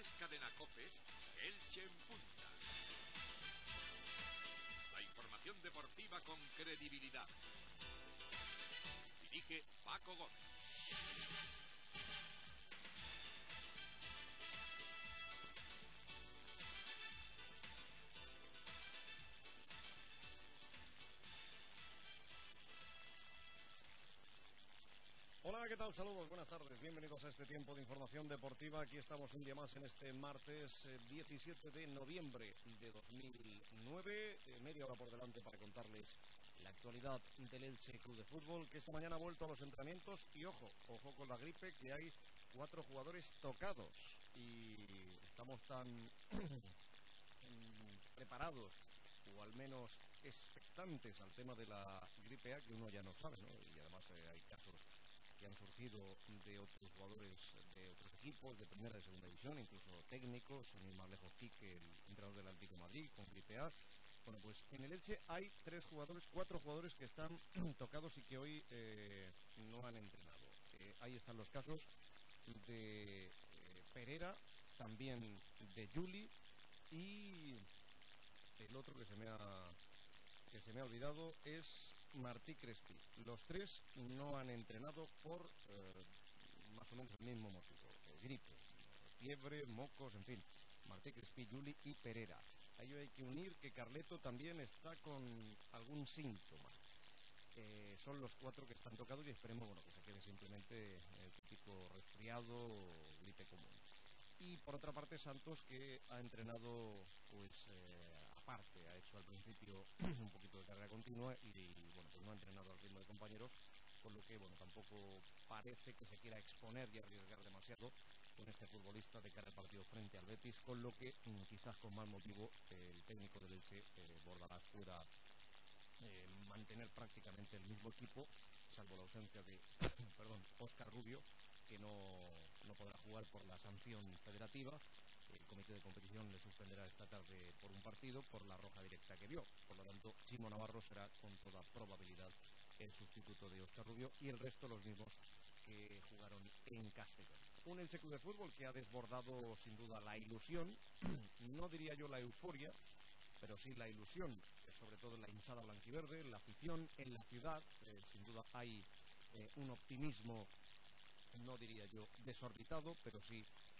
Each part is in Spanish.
es Cadena COPE, Elche en punta. La información deportiva con credibilidad. Dirige Paco Gómez. Hola, ¿qué tal? Saludos, buenas tardes, bienvenidos a este tiempo de información deportiva. Aquí estamos un día más en este martes 17 de noviembre de 2009, media hora por delante para contarles la actualidad del Elche Club de Fútbol, que esta mañana ha vuelto a los entrenamientos y ojo con la gripe, que hay 4 jugadores tocados y estamos tan preparados o al menos expectantes al tema de la gripe A que uno ya no sabe, ¿no? Y además hay casos que han surgido de otros jugadores de otros equipos, de primera y de segunda división, incluso técnicos, ni más lejos Quique, el entrenador del Atlético de Madrid, con gripe A. Bueno, pues en el Elche hay 4 jugadores que están tocados y que hoy no han entrenado. Ahí están los casos de Pereira, también de Juli y el otro que se me ha olvidado es Martí Crespi. Los 3 no han entrenado por más o menos el mismo motivo, gripe, fiebre, mocos, en fin. Martí Crespi, Juli y Pereira. A ello hay que unir que Carleto también está con algún síntoma. Son los 4 que están tocados y esperemos que se quede simplemente el típico resfriado o gripe común. Y por otra parte Santos, que ha entrenado pues aparte, ha hecho al principio un poquito de carrera continua y bueno, pues no ha entrenado al ritmo de compañeros, por lo que bueno, tampoco parece que se quiera exponer y arriesgar demasiado con este futbolista de cara al partido frente al Betis, con lo que quizás con más motivo el técnico del Elche, Bordalás, pueda mantener prácticamente el mismo equipo, salvo la ausencia de Óscar Rubio, que no podrá jugar por la sanción federativa. El comité de competición le suspenderá esta tarde por un partido por la roja directa que vio. Por lo tanto, Chimo Navarro será con toda probabilidad el sustituto de Óscar Rubio y el resto los mismos que jugaron en Castellón. Un Elche Club de Fútbol que ha desbordado sin duda la ilusión, no diría yo la euforia, pero sí la ilusión, sobre todo en la hinchada blanquiverde, en la afición, en la ciudad. Sin duda hay un optimismo, no diría yo desorbitado, pero sí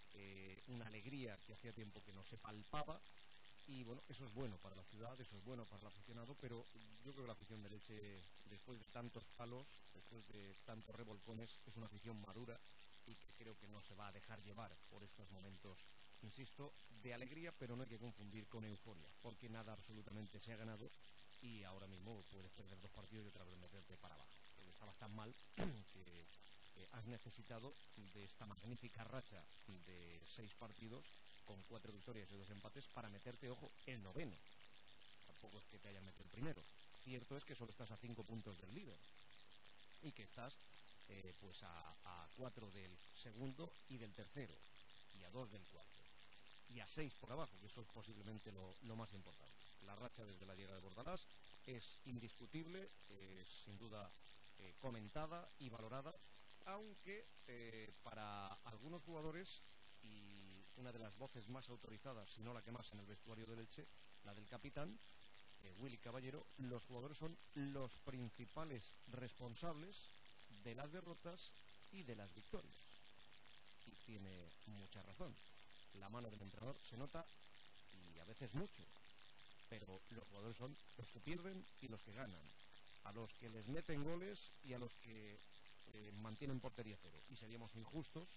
una alegría que hacía tiempo que no se palpaba. Y bueno, eso es bueno para la ciudad, eso es bueno para el aficionado, pero yo creo que la afición de Elche, después de tantos palos, después de tantos revolcones, es una afición madura y que creo que no se va a dejar llevar por estos momentos, insisto, de alegría, pero no hay que confundir con euforia, porque nada absolutamente se ha ganado y ahora mismo puedes perder 2 partidos y otra vez meterte para abajo. Porque estabas tan mal que has necesitado de esta magnífica racha de 6 partidos con 4 victorias y 2 empates para meterte, ojo, el noveno. Tampoco es que te hayan metido el primero. Cierto es que solo estás a 5 puntos del líder y que estás pues a 4 del segundo y del tercero y a 2 del cuarto y a 6 por abajo, que eso es posiblemente lo más importante. La racha desde la llegada de Bordalás es indiscutible, es sin duda comentada y valorada, aunque para algunos jugadores, y una de las voces más autorizadas, si no la que más en el vestuario del Elche, la del capitán, Willy Caballero, los jugadores son los principales responsables de las derrotas y de las victorias. Y tiene mucha razón. La mano del entrenador se nota y a veces mucho, pero los jugadores son los que pierden y los que ganan, a los que les meten goles y a los que mantienen portería cero. Y seríamos injustos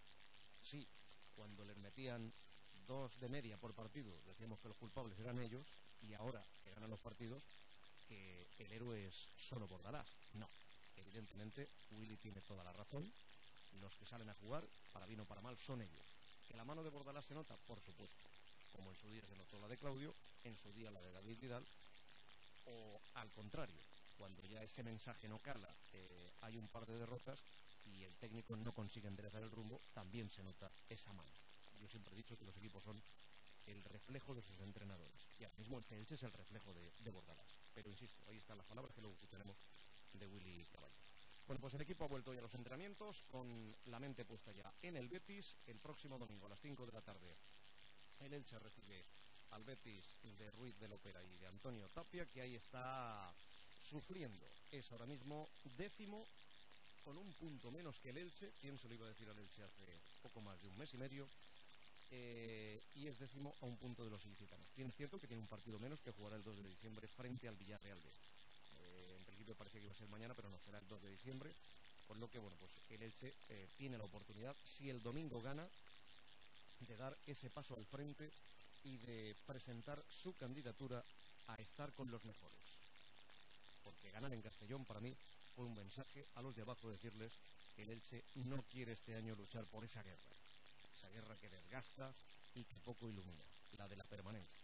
si cuando les metían 2 de media por partido decíamos que los culpables eran ellos y ahora que ganan los partidos que el héroe es solo Bordalás. No, evidentemente Willy tiene toda la razón. Los que salen a jugar, para bien o para mal, son ellos. ¿Que la mano de Bordalás se nota? Por supuesto. Como en su día se notó la de Claudio, en su día la de David Vidal, o al contrario, cuando ya ese mensaje no cala, hay un par de derrotas y el técnico no consigue enderezar el rumbo, también se nota esa mano. Yo siempre he dicho que los equipos son el reflejo de sus entrenadores. Y ahora mismo este Elche es el reflejo de Bordalás. Pero insisto, ahí están las palabras que luego escucharemos de Willy Caballero. Bueno, pues el equipo ha vuelto ya a los entrenamientos con la mente puesta ya en el Betis. El próximo domingo a las 5 de la tarde el Elche recibe al Betis de Ruiz de Lopera y de Antonio Tapia, que ahí está sufriendo. Es ahora mismo 10º con un punto menos que el Elche. ¿Quién se lo iba a decir al Elche hace poco más de un mes y medio? Y es 10º a un punto de los ilicitanos. Bien, es cierto que tiene un partido menos, que jugará el 2 de diciembre frente al Villarreal B. En principio parecía que iba a ser mañana, pero no, será el 2 de diciembre. Por lo que, bueno, pues el Elche tiene la oportunidad, si el domingo gana, de dar ese paso al frente y de presentar su candidatura a estar con los mejores. Porque ganar en Castellón para mí fue un mensaje a los de abajo, decirles que el Elche no quiere este año luchar por esa guerra que desgasta y que poco ilumina, la de la permanencia.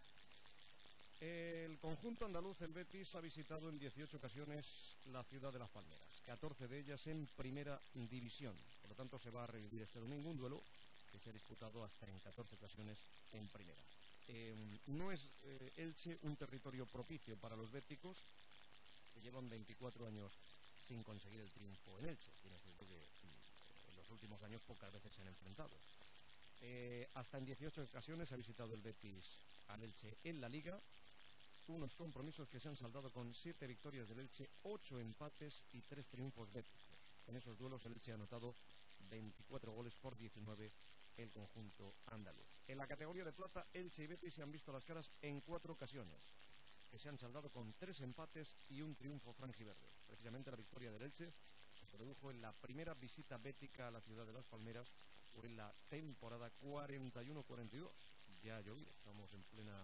El conjunto andaluz, el Betis, ha visitado en 18 ocasiones la ciudad de Las Palmeras, 14 de ellas en primera división. Por lo tanto, se va a revivir este domingo un duelo que se ha disputado hasta en 14 ocasiones en primera. No es Elche un territorio propicio para los béticos, que llevan 24 años sin conseguir el triunfo en Elche. Tiene cierto que en los últimos años pocas veces se han enfrentado. Hasta en 18 ocasiones ha visitado el Betis al Elche en la Liga. Unos compromisos que se han saldado con 7 victorias del Elche, 8 empates y 3 triunfos béticos. En esos duelos el Elche ha anotado 24 goles por 19 el conjunto andaluz. En la categoría de plata, Elche y Betis se han visto las caras en 4 ocasiones, que se han saldado con 3 empates y un triunfo franjiverde. Precisamente la victoria del Elche se produjo en la primera visita bética a la ciudad de Las Palmeras por la temporada 41-42. Ya ha llovido, estamos en plena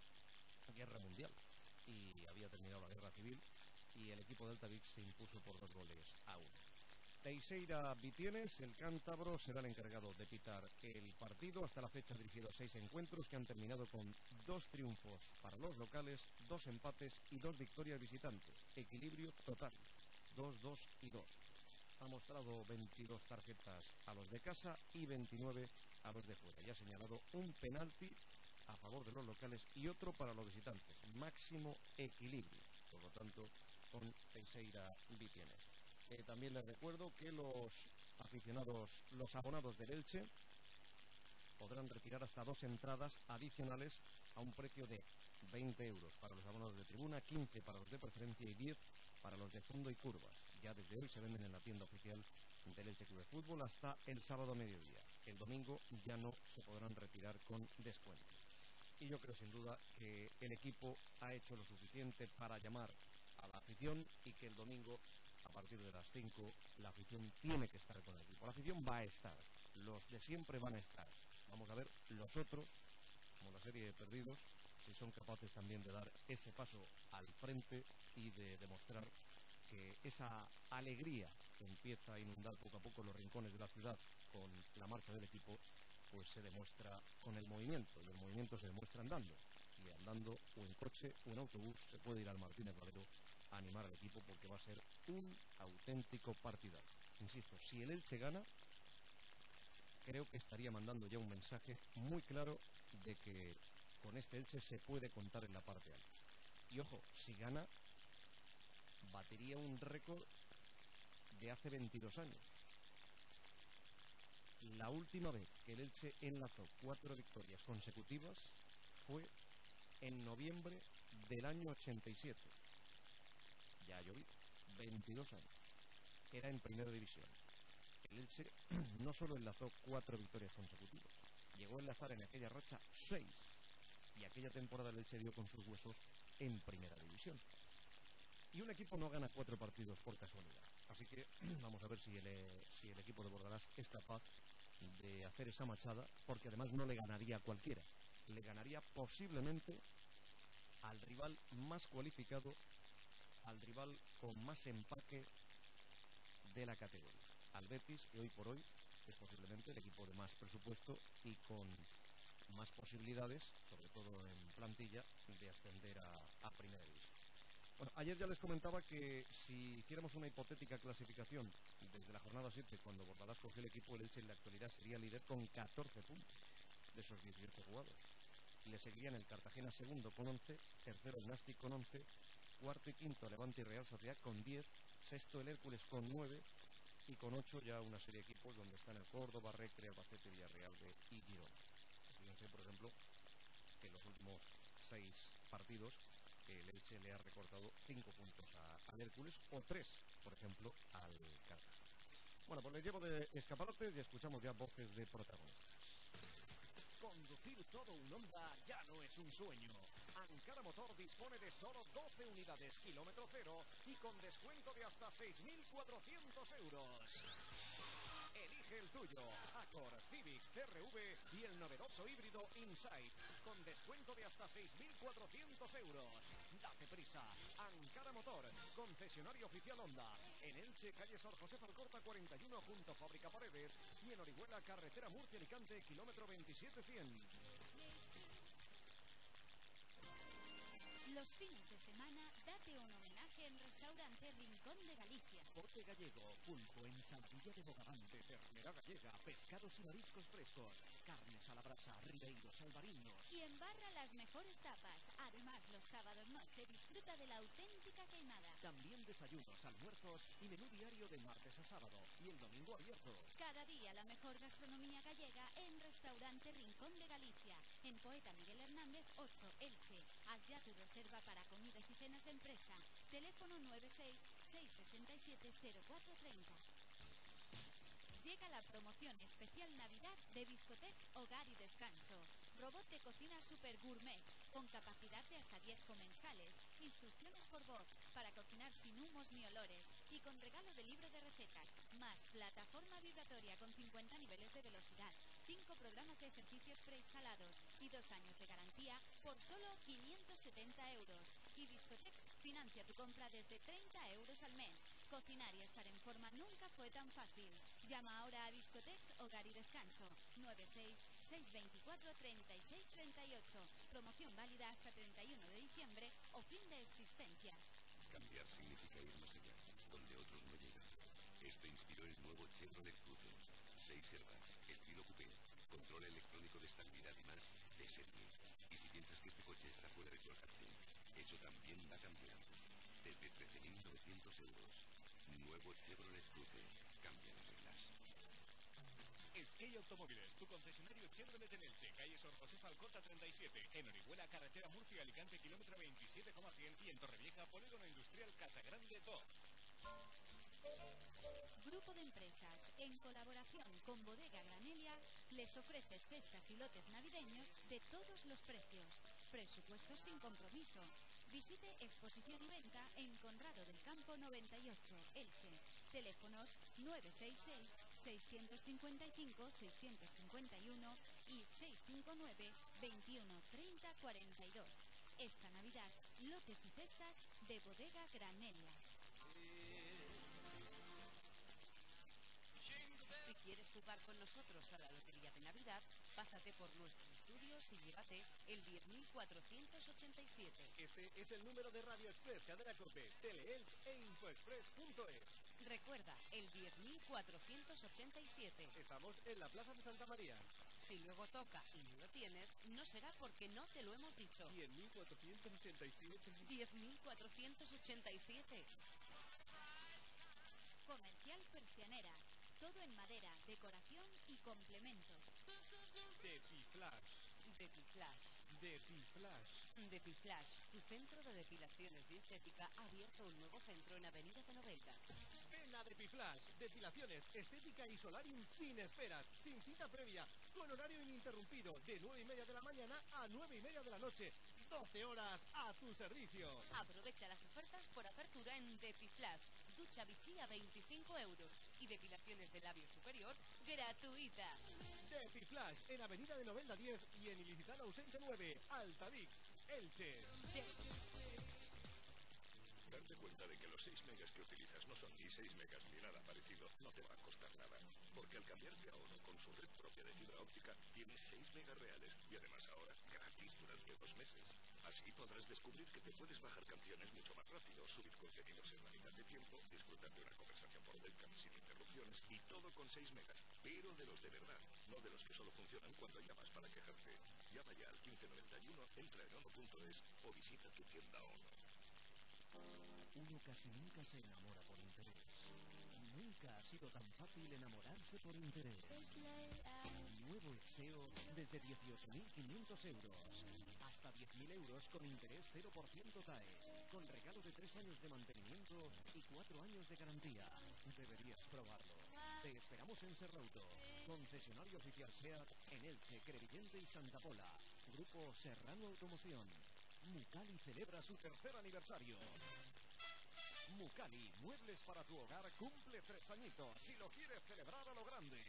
guerra mundial y había terminado la guerra civil y el equipo del Altavix se impuso por 2-1. Teixeira Vitienes, el cántabro, será el encargado de pitar el partido. Hasta la fecha ha dirigido 6 encuentros que han terminado con 2 triunfos para los locales, 2 empates y 2 victorias visitantes. Equilibrio total, 2-2 y 2. Ha mostrado 22 tarjetas a los de casa y 29 a los de fuera. Y ha señalado un penalti a favor de los locales y otro para los visitantes. Máximo equilibrio, por lo tanto, con Teixeira Vitienes. También les recuerdo que los aficionados, los abonados del Elche, podrán retirar hasta 2 entradas adicionales a un precio de 20 euros para los abonados de tribuna, 15 para los de preferencia y 10 para los de fondo y curvas. Ya desde hoy se venden en la tienda oficial del Elche Club de Fútbol hasta el sábado a mediodía. El domingo ya no se podrán retirar con descuento. Y yo creo sin duda que el equipo ha hecho lo suficiente para llamar a la afición y que el domingo, a partir de las 5, la afición tiene que estar con el equipo. La afición va a estar, los de siempre van a estar. Vamos a ver los otros, como la serie de perdidos, si son capaces también de dar ese paso al frente y de demostrar que esa alegría que empieza a inundar poco a poco los rincones de la ciudad con la marcha del equipo, pues se demuestra con el movimiento, y el movimiento se demuestra andando, y andando o en coche o en autobús se puede ir al Martínez Valero a animar al equipo, porque va a ser un auténtico partidazo. Insisto, si el Elche gana, creo que estaría mandando ya un mensaje muy claro de que con este Elche se puede contar en la parte alta. Y ojo, si gana, batería un récord de hace 22 años. La última vez que el Elche enlazó 4 victorias consecutivas fue en noviembre del año 87. Ya ha llovido, 22 años. Era en primera división. El Elche no solo enlazó 4 victorias consecutivas, llegó a enlazar en aquella racha 6. Y aquella temporada el Elche dio con sus huesos en primera división. Y un equipo no gana 4 partidos por casualidad. Así que vamos a ver si el equipo de Bordalás es capaz de hacer esa machada, porque además no le ganaría a cualquiera. Le ganaría posiblemente al rival más cualificado, al rival con más empaque de la categoría. Al Betis, que hoy por hoy es posiblemente el equipo de más presupuesto y con más posibilidades, sobre todo en plantilla, de ascender a primera división. Bueno, ayer ya les comentaba que si hiciéramos una hipotética clasificación desde la jornada 7, cuando Bordalás cogió el equipo, el Elche en la actualidad sería líder con 14 puntos de esos 18 jugados. Le seguirían el Cartagena segundo con 11, tercero el Nastic con 11, cuarto y quinto Levante y Real Sociedad con 10, sexto el Hércules con 9 y con 8 ya una serie de equipos donde están el Córdoba, Recre, Albacete, Villarreal y Girona. Fíjense, por ejemplo, que en los últimos 6 partidos el Elche le ha recortado 5 puntos al Hércules o 3, por ejemplo, al Cartagena. Bueno, pues les llevo de escaparates y escuchamos ya voces de protagonistas. Conducir todo un Honda ya no es un sueño. Ankara Motor dispone de solo 12 unidades kilómetro cero y con descuento de hasta 6.400 euros. Elige el tuyo, Accord, Civic, CR-V y el novedoso híbrido Insight, con descuento de hasta 6.400 euros. Date prisa, Ankara Motor, concesionario oficial Honda, en Elche, calle Sor José Alcorta 41, junto a Fábrica Paredes, y en Orihuela, carretera Murcia-Alicante, kilómetro 27-100. Los fines de semana, date un homenaje en Restaurante Rincón de Galicia. Bote gallego, pulpo en salsilla de bogavante, ternera gallega, pescados y mariscos frescos, carnes a la brasa, ribeiros, albariños. Y en barra las mejores tapas. Además, los sábados noche disfruta de la auténtica queimada. También desayunos, almuerzos y menú diario de martes a sábado. Y el domingo abierto. Cada día la mejor gastronomía gallega en Restaurante Rincón de Galicia. En Poeta Miguel Hernández 8, Elche. Haz ya tu reserva para comidas y cenas de empresa. Teléfono 96-667-0430. Llega la promoción especial Navidad de Biscotex Hogar y Descanso. Robot de cocina super gourmet, con capacidad de hasta 10 comensales, instrucciones por voz, para cocinar sin humos ni olores, y con regalo de libro de recetas, más plataforma vibratoria con 50 niveles de velocidad, 5 programas de ejercicios preinstalados y 2 años de garantía por solo 570 euros. Y Biscotex financia tu compra desde 30 euros al mes. Cocinar y estar en forma nunca fue tan fácil. Llama ahora a Biscotex Hogar y Descanso 96-624-3638. Promoción válida hasta 31 de diciembre o fin de existencias. Cambiar significa ir más allá, donde otros no llegan. Esto inspiró el nuevo Chevrolet Cruze. 6 airbags, estilo coupé, control electrónico de estabilidad y más de serie. Y si piensas que este coche está fuera de tu alcance, eso también va cambiando. Desde 13.900 euros. Nuevo Chevrolet Cruze. Cambia las reglas. Skate Automóviles, tu concesionario Chevrolet en Elche, calle Sor José Alcorta 37, en Orihuela, carretera Murcia-Alicante, kilómetro 27,100 y en Torrevieja, polígono industrial Casagrande 2. Grupo de Empresas, en colaboración con Bodega Granelia, les ofrece cestas y lotes navideños de todos los precios. Presupuestos sin compromiso. Visite exposición y venta en Conrado del Campo 98, Elche. Teléfonos 966-655-651 y 659-2130-42. Esta Navidad, lotes y cestas de Bodega Granelia. Si quieres jugar con nosotros a la Lotería de Navidad, pásate por nuestros estudios y llévate el 10.487. Este es el número de Radio Express, Cadena Cope, Teleelch e Infoexpress.es. Recuerda, el 10.487. Estamos en la Plaza de Santa María. Si luego toca y no lo tienes, no será porque no te lo hemos dicho. 10.487. 10.487. Comercial Persianera. Todo en madera, decoración y complementos. Depiflash. Depiflash. Depiflash. Depiflash, tu centro de depilaciones y estética, ha abierto un nuevo centro en Avenida de Noveldas. Ven a Depiflash. Depilaciones, estética y solarium sin esperas, sin cita previa, con horario ininterrumpido, de 9:30 de la mañana a 9:30 de la noche. 12 horas a tu servicio. Aprovecha las ofertas por apertura en Depiflash. Ducha Vichy a 25 euros y depilaciones de labio superior gratuita. Depiflash en Avenida de Novelda 10 y en Ilicitano Ausente 9, Altavix, Elche. Darte cuenta de que los 6 megas que utilizas no son ni 6 megas ni nada parecido no te va a costar nada. Porque al cambiarte a ONO con su red propia de fibra óptica, tienes 6 megas reales y además ahora gratis durante 2 meses. Así podrás descubrir que te puedes bajar canciones mucho más rápido, subir contenidos en la mitad de tiempo, disfrutar de una conversación por webcam sin interrupciones y todo con 6 megas, pero de los de verdad, no de los que solo funcionan cuando llamas para quejarte. Llama ya al 1591, entra en ono.es o visita tu tienda ONO. Uno casi nunca se enamora por interés. Nunca ha sido tan fácil enamorarse por interés. Nuevo Exeo desde 18.500 euros. Hasta 10.000 euros con interés 0% TAE. Con regalo de 3 años de mantenimiento y 4 años de garantía. Deberías probarlo. Te esperamos en Serrauto. Concesionario oficial SEAT en Elche, Crevillente y Santa Pola. Grupo Serrano Automoción. Mucali celebra su 3er aniversario. Mucali, muebles para tu hogar, cumple 3 añitos y lo quieres celebrar a lo grande.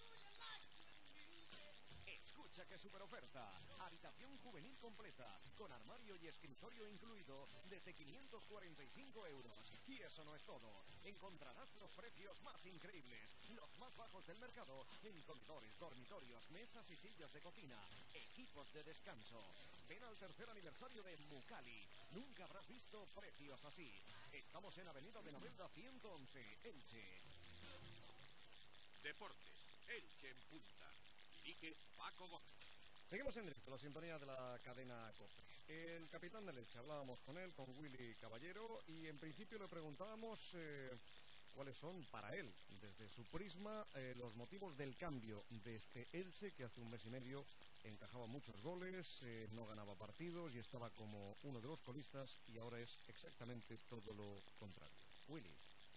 Escucha qué super oferta. Habitación juvenil completa, con armario y escritorio incluido, desde 545 euros. Y eso no es todo. Encontrarás los precios más increíbles, los más bajos del mercado, en comedores, dormitorios, mesas y sillas de cocina, equipos de descanso. Ven al 3er aniversario de Mucali. Nunca habrás visto precios así. Estamos en Avenida de Novelda 111, Elche. Deportes, Elche en punta. Dirige Paco Gómez. Seguimos en directo, la sintonía de la cadena COPE. El capitán del Elche, hablábamos con él, con Willy Caballero, y en principio le preguntábamos cuáles son para él, desde su prisma, los motivos del cambio de este Elche, que hace un mes y medio encajaba muchos goles, no ganaba partidos y estaba como uno de los colistas, y ahora es exactamente todo lo contrario. Willy.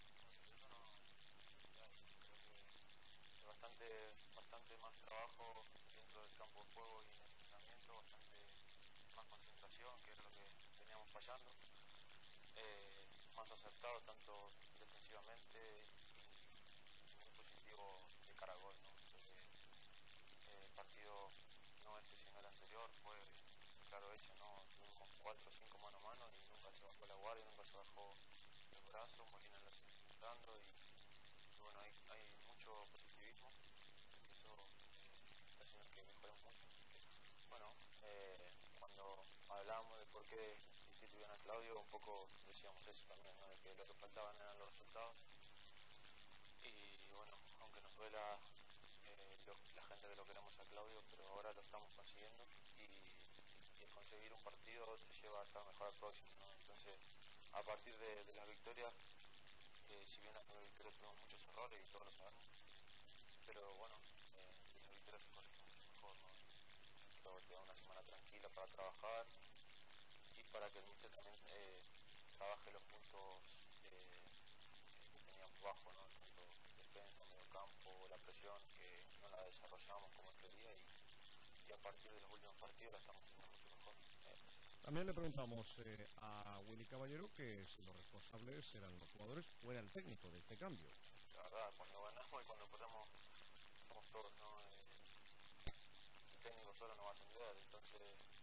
Bastante más trabajo dentro del campo de juego y en el entrenamiento, bastante más concentración, que es lo que veníamos fallando, más acertado tanto defensivamente y muy positivo de cara a gol, ¿no? El partido, no este sino el anterior, fue claro hecho, ¿no? Tuvimos 4 o 5 mano a mano y nunca se bajó la guardia, nunca se bajó el brazo, Molina lo sigue intentando y bueno, hay mucho positivismo. Eso está haciendo que mejoremos mucho. Bueno, cuando hablábamos de por qué instituían a Claudio, un poco decíamos eso también, ¿no? De que lo que faltaban eran los resultados. Y bueno, aunque nos duela la gente que lo queremos a Claudio, pero ahora lo estamos consiguiendo y el conseguir un partido te lleva a estar mejor al próximo, ¿no? Entonces, a partir de las victorias, si bien las primeras victorias tuvimos muchos errores y todos lo sabemos, pero bueno, las victorias se corrigen mucho mejor, ¿no? Esto te da una semana tranquila para trabajar y para que el míster también trabaje los puntos que teníamos bajo, ¿no? Tanto defensa, medio campo, la presión, que no la desarrollamos como él quería y a partir de los últimos partidos la estamos haciendo mucho mejor. También le preguntamos a Willy Caballero que si los responsables eran los jugadores o era el técnico de este cambio. La verdad, cuando ganamos y cuando perdemos somos todos, ¿no? El técnico solo no va a ascender, entonces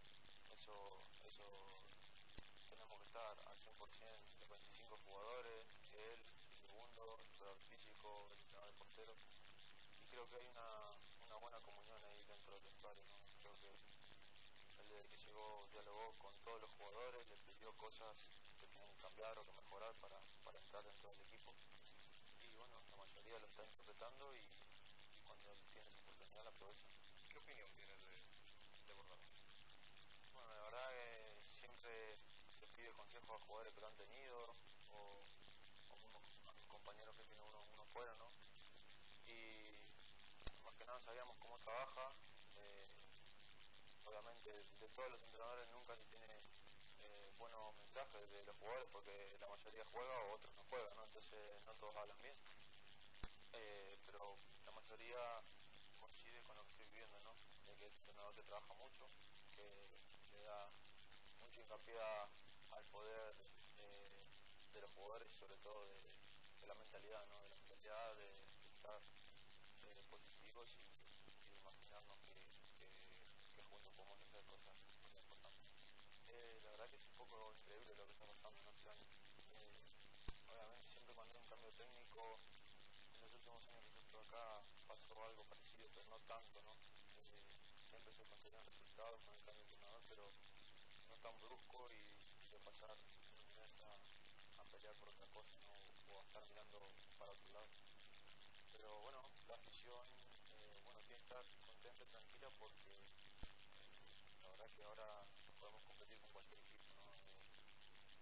eso tenemos que estar al 100% los 25 jugadores, él, su segundo, el jugador físico, el entrenador de portero, y creo que hay una buena comunión ahí dentro del vestuario, ¿no? Creo que él desde que llegó dialogó con todos los jugadores, les pidió cosas que tenían que cambiar o que mejorar para entrar dentro del equipo, y bueno, la mayoría lo está interpretando y cuando tiene esa oportunidad la aprovecha. ¿Qué opinión tienes de Bordalás? Bueno, la verdad que siempre se pide consejo a jugadores que lo han tenido o a mis compañeros que tiene uno fuera, ¿no? Y más que nada sabíamos cómo trabaja. Obviamente de todos los entrenadores nunca se tiene buenos mensajes de los jugadores porque la mayoría juega o otros no juegan, ¿no? Entonces no todos hablan bien. Pero la mayoría coincide con lo que estoy viviendo, ¿no? De que es un entrenador que trabaja mucho, que le da mucho hincapié al poder de los jugadores y sobre todo de la mentalidad, ¿no? De la mentalidad de estar positivos y de imaginarnos que juntos podemos hacer cosas importantes. La verdad que es un poco increíble lo que está pasando, ¿no? Este año. Obviamente siempre cuando hay un cambio técnico, en los últimos años que yo estuve acá pasó algo parecido, pero no tanto, ¿no? Siempre se conseguían resultados con el cambio de entrenador, pero no tan brusco y de pasar en un mes a pelear por otra cosa, ¿no? O a estar mirando para otro lado. Pero bueno, la afición bueno, tiene que estar contenta y tranquila porque la verdad que ahora podemos competir con cualquier equipo, ¿no?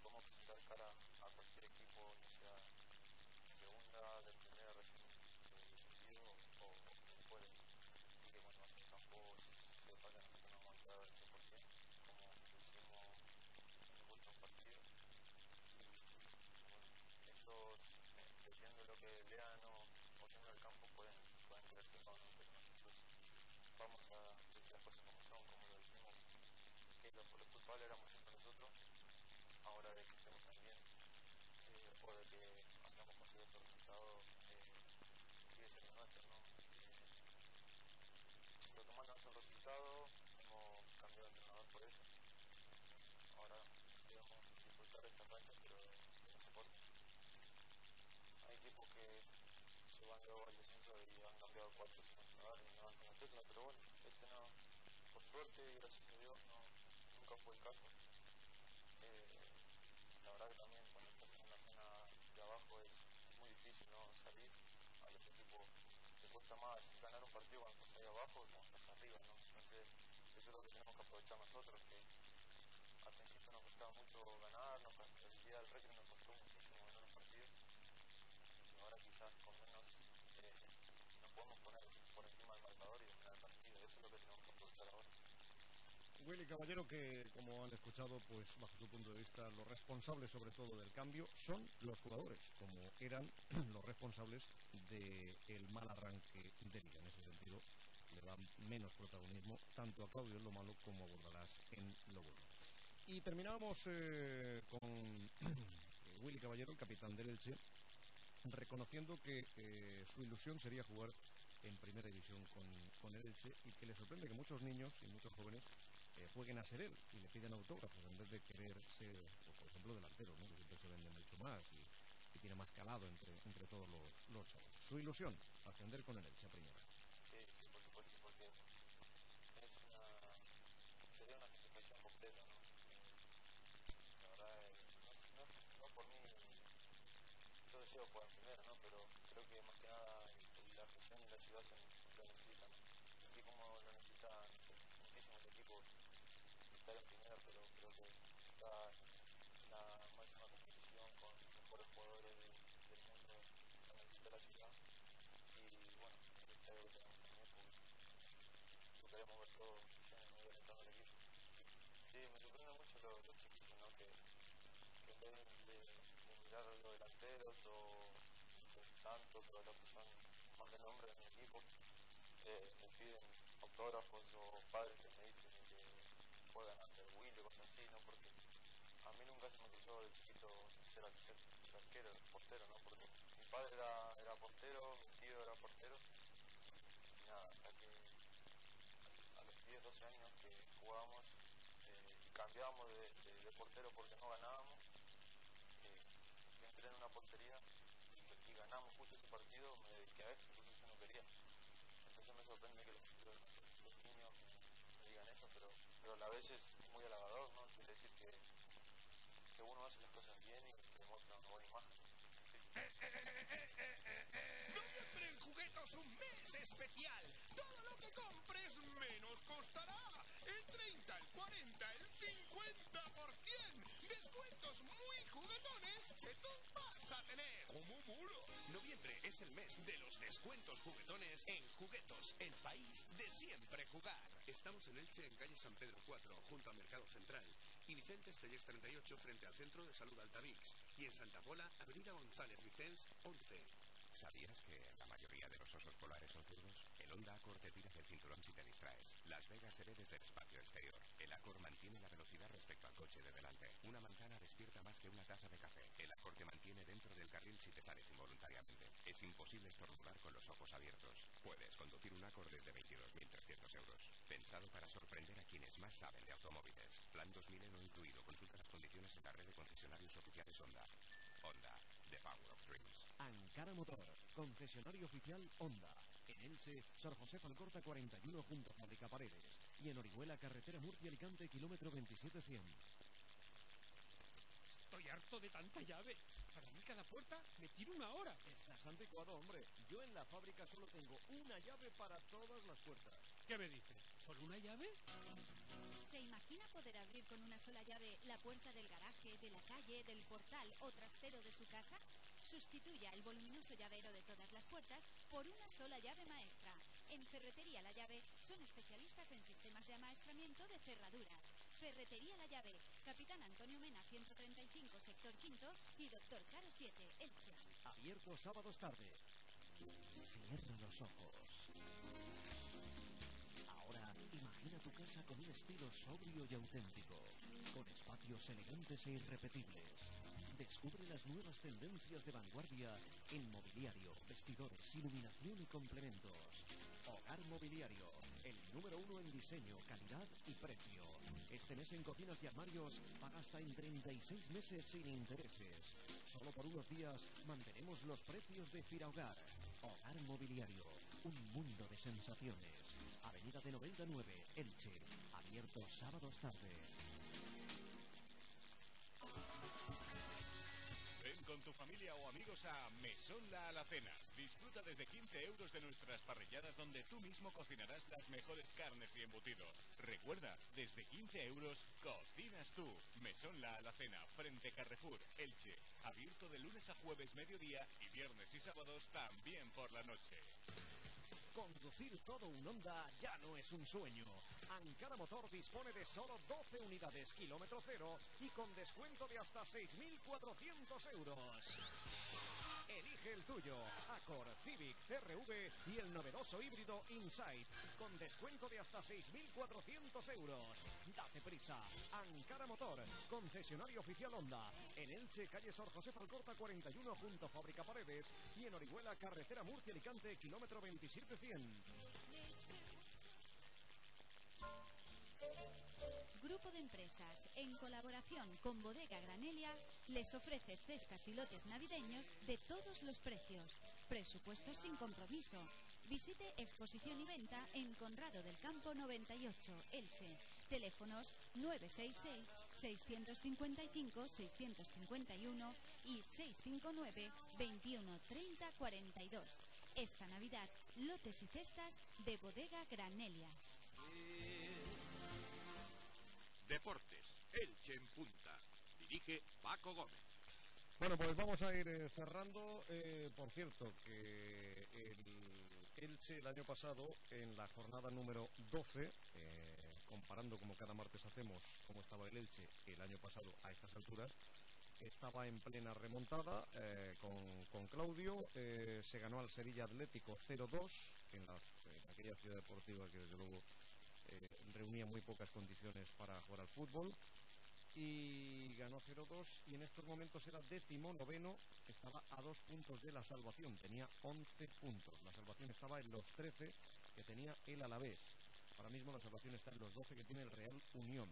podemos presentar cara a cualquier equipo, ya sea de segunda, de primera recién descendido o de fuera. Y que cuando vas al campo sepa que nosotros nos vamos a dar al 100%, como lo hicimos en los últimos partidos. Y bueno, ellos, dependiendo de lo que lean o yendo al campo, pueden creerse o no, pero nosotros vamos a decir las cosas como son, como lo dijimos, que los culpables éramos siempre nosotros. Ahora de que estemos tan bien o de que hayamos conseguido ese resultado, sigue siendo nuestro, ¿no? Lo que manda es el resultado, hemos cambiado de entrenador por eso. Ahora debemos disfrutar de esta racha, pero que no se corte. Hay equipos que se van luego al descenso y han cambiado 4 o 5 entrenadores y no dan con la tecla, pero bueno, este no, por suerte y gracias a Dios, nunca fue el caso. La verdad que también cuando estás en una zona de abajo es muy difícil, ¿no? Salir. A los equipos te cuesta más ganar un partido cuando estás ahí abajo que cuando estás arriba, ¿no? Entonces eso es lo que tenemos que aprovechar nosotros, que al principio nos costaba mucho ganar, el día del recreo nos costó muchísimo ganar un partido y ahora quizás con menos nos podemos poner por encima del marcador y ganar el partido. Eso es lo que tenemos que aprovechar ahora. Willy Caballero, que como han escuchado, pues bajo su punto de vista, los responsables sobre todo del cambio son los jugadores, como eran los responsables del mal arranque de liga. En ese sentido, le dan menos protagonismo tanto a Claudio en lo malo como a Bordalás en lo bueno. Y terminamos con Willy Caballero, el capitán del Elche, reconociendo que su ilusión sería jugar en primera división con el Elche y que le sorprende que muchos niños y muchos jóvenes jueguen a ser él y le piden autógrafos en vez de querer ser, pues, por ejemplo, delantero, ¿no? Que siempre se vende mucho más y tiene más calado entre todos los chavales. Su ilusión, ascender con el Elche a primera. Sí, por supuesto, porque sería una satisfacción completa, ¿no? La verdad, no por mí, yo deseo jugar en primera, ¿no? Pero creo que más que nada la región y la ciudad lo necesitan, ¿no? Así como lo necesitan, no sé, muchísimos equipos estar en primera, pero creo que está la máxima competición con los mejores jugadores del mundo, lo necesita la ciudad. Y bueno, el estadio que tenemos también, porque lo queremos ver todo lleno, ¿no? Y alentando al equipo. Sí, me sorprende mucho los chiquillos, ¿no? Que en vez de mirar a los delanteros o no sé, Santos o los que son más de nombre en el equipo, me piden autógrafos o padres que me dicen que juegan a hacer Willy o cosas así, ¿no? Porque a mí nunca se me cruzó de chiquito ser arquero, portero, ¿no? Porque mi padre era portero, mi tío era portero y nada, hasta que a los 10, 12 años que jugábamos y cambiábamos de portero porque no ganábamos, que entré en una portería y ganamos justo ese partido, me dediqué a esto, entonces yo no quería. Entonces me sorprende que los niños me digan eso, pero a la vez es muy halagador, ¿no? Quiere decir que uno hace las cosas bien y que muestra una buena imagen. Noviembre en Juguetos, un mes especial. Todo lo que compres menos costará. El 30, el 40, el 50%. Descuentos muy juguetones que tú vas a tener. ¡Como mulo! Noviembre es el mes de los descuentos juguetones en Juguetos, el país de siempre jugar. Estamos en Elche, en calle San Pedro 4, junto al Mercado Central. Y Vicente Estellés 38, frente al Centro de Salud Altavix. Y en Santa Pola, avenida González Vicens 11. ¿Sabías que la mayoría de los osos polares son zurdos? El Honda Accord te tira del cinturón si te distraes. Las Vegas se ve desde el espacio exterior. El Accord mantiene la velocidad respecto al coche de delante. Una manzana despierta más que una taza de café. El Accord te mantiene dentro del carril si te sales involuntariamente. Es imposible estornudar con los ojos abiertos. Puedes conducir un Accord desde 22.300 euros. Pensado para sorprender a quienes más saben de automóviles. Plan 2000 no incluido. Consulta las condiciones en la red de concesionarios oficiales Honda. Honda, the power of dreams. Ankara Motor, concesionario oficial Honda. En Elche, Sor José Alcorta 41 junto a Fábrica Paredes. Y en Orihuela, carretera Murcia-Alicante, kilómetro 27100. Estoy harto de tanta llave. Para mí cada puerta me tiro una hora. Estás anticuado, hombre. Yo en la fábrica solo tengo una llave para todas las puertas. ¿Qué me dices? ¿Solo una llave? ¿Se imagina poder abrir con una sola llave la puerta del garaje, de la calle, del portal o trastero de su casa? Sustituya el voluminoso llavero de todas las puertas por una sola llave maestra. En Ferretería La Llave son especialistas en sistemas de amaestramiento de cerraduras. Ferretería La Llave, Capitán Antonio Mena 135, sector quinto y Doctor Caro 7, Elche. Abierto sábados tarde. Cierra los ojos. Ahora imagina tu casa con un estilo sobrio y auténtico, con espacios elegantes e irrepetibles. Descubre las nuevas tendencias de vanguardia en mobiliario, vestidores, iluminación y complementos. Hogar Mobiliario, el número 1 en diseño, calidad y precio. Este mes en cocinas y armarios paga hasta en 36 meses sin intereses. Solo por unos días mantenemos los precios de Firahogar. Hogar Mobiliario, un mundo de sensaciones. Avenida de 99, Elche. Abierto sábados tarde. Ven con tu familia o amigos a Mesón La Alacena. Disfruta desde 15 euros de nuestras parrilladas donde tú mismo cocinarás las mejores carnes y embutidos. Recuerda, desde 15 euros cocinas tú. Mesón La Alacena, frente Carrefour, Elche. Abierto de lunes a jueves mediodía y viernes y sábados también por la noche. Conducir todo un Honda ya no es un sueño. Ankara Motor dispone de solo 12 unidades kilómetro cero y con descuento de hasta 6.400 euros. Elige el tuyo, Accord, Civic, CR-V y el novedoso híbrido Insight, con descuento de hasta 6.400 euros. Date prisa, Ankara Motor, concesionario oficial Honda, en Elche, calle Sor José Alcorta 41, junto a Fábrica Paredes, y en Orihuela, carretera Murcia-Alicante, kilómetro 27100. Grupo de Empresas, en colaboración con Bodega Granelia, les ofrece cestas y lotes navideños de todos los precios. Presupuestos sin compromiso. Visite exposición y venta en Conrado del Campo 98, Elche. Teléfonos 966-655-651 y 659 21 30 42. Esta Navidad, lotes y cestas de Bodega Granelia. Deportes, Elche en punta. Dirige Paco Gómez. Bueno, pues vamos a ir cerrando. Por cierto, que el Elche el año pasado, en la jornada número 12, comparando como cada martes hacemos cómo estaba el Elche el año pasado a estas alturas, estaba en plena remontada con Claudio. Se ganó al Sevilla Atlético 0-2 en aquella ciudad deportiva que desde luego reunía muy pocas condiciones para jugar al fútbol, y ganó 0-2, y en estos momentos era 19º, estaba a 2 puntos de la salvación, tenía 11 puntos. La salvación estaba en los 13 que tenía el Alavés. Ahora mismo la salvación está en los 12 que tiene el Real Unión.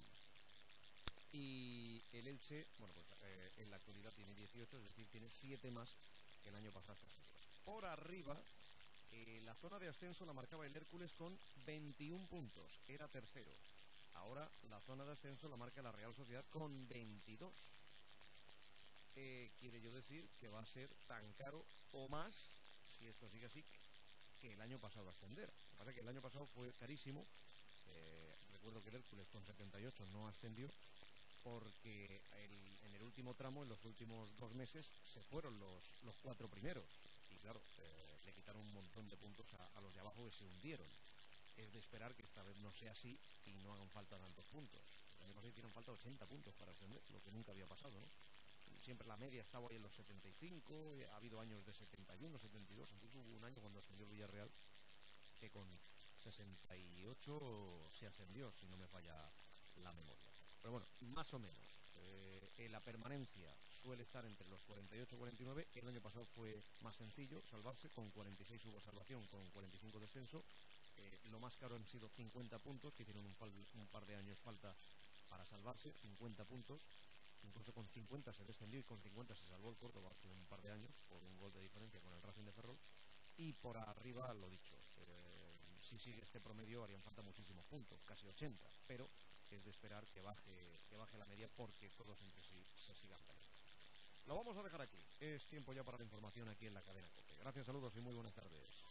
Y el Elche, bueno, pues en la actualidad tiene 18, es decir, tiene 7 más que el año pasado. Por arriba, la zona de ascenso la marcaba el Hércules con 21 puntos, era tercero. Ahora la zona de ascenso la marca la Real Sociedad con 22. Quiere yo decir que va a ser tan caro o más, si esto sigue así, que el año pasado ascender. Lo que pasa es que el año pasado fue carísimo. Recuerdo que el Hércules con 78 no ascendió, porque en el último tramo, en los últimos 2 meses, se fueron los 4 primeros. Y claro, le quitaron un montón de puntos a los de abajo, que se hundieron. Es de esperar que esta vez no sea así y no hagan falta tantos puntos. El año pasado hicieron falta 80 puntos para ascender, lo que nunca había pasado, ¿no? Siempre la media estaba ahí en los 75, ha habido años de 71, 72, incluso hubo un año cuando ascendió el Villarreal que con 68 se ascendió, si no me falla la memoria. Pero bueno, más o menos. La permanencia suele estar entre los 48 y 49. El año pasado fue más sencillo salvarse, con 46 hubo salvación, con 45 descenso. Lo más caro han sido 50 puntos, que hicieron un par de años falta para salvarse, 50 puntos. Incluso con 50 se descendió y con 50 se salvó el Córdoba hace un par de años, por un gol de diferencia con el Racing de Ferrol. Y por arriba, lo dicho, si sigue este promedio harían falta muchísimos puntos, casi 80, pero es de esperar que baje la media, porque todos entre sí se sigan peleando. Lo vamos a dejar aquí. Es tiempo ya para la información aquí en la cadena COPE. Gracias, saludos y muy buenas tardes.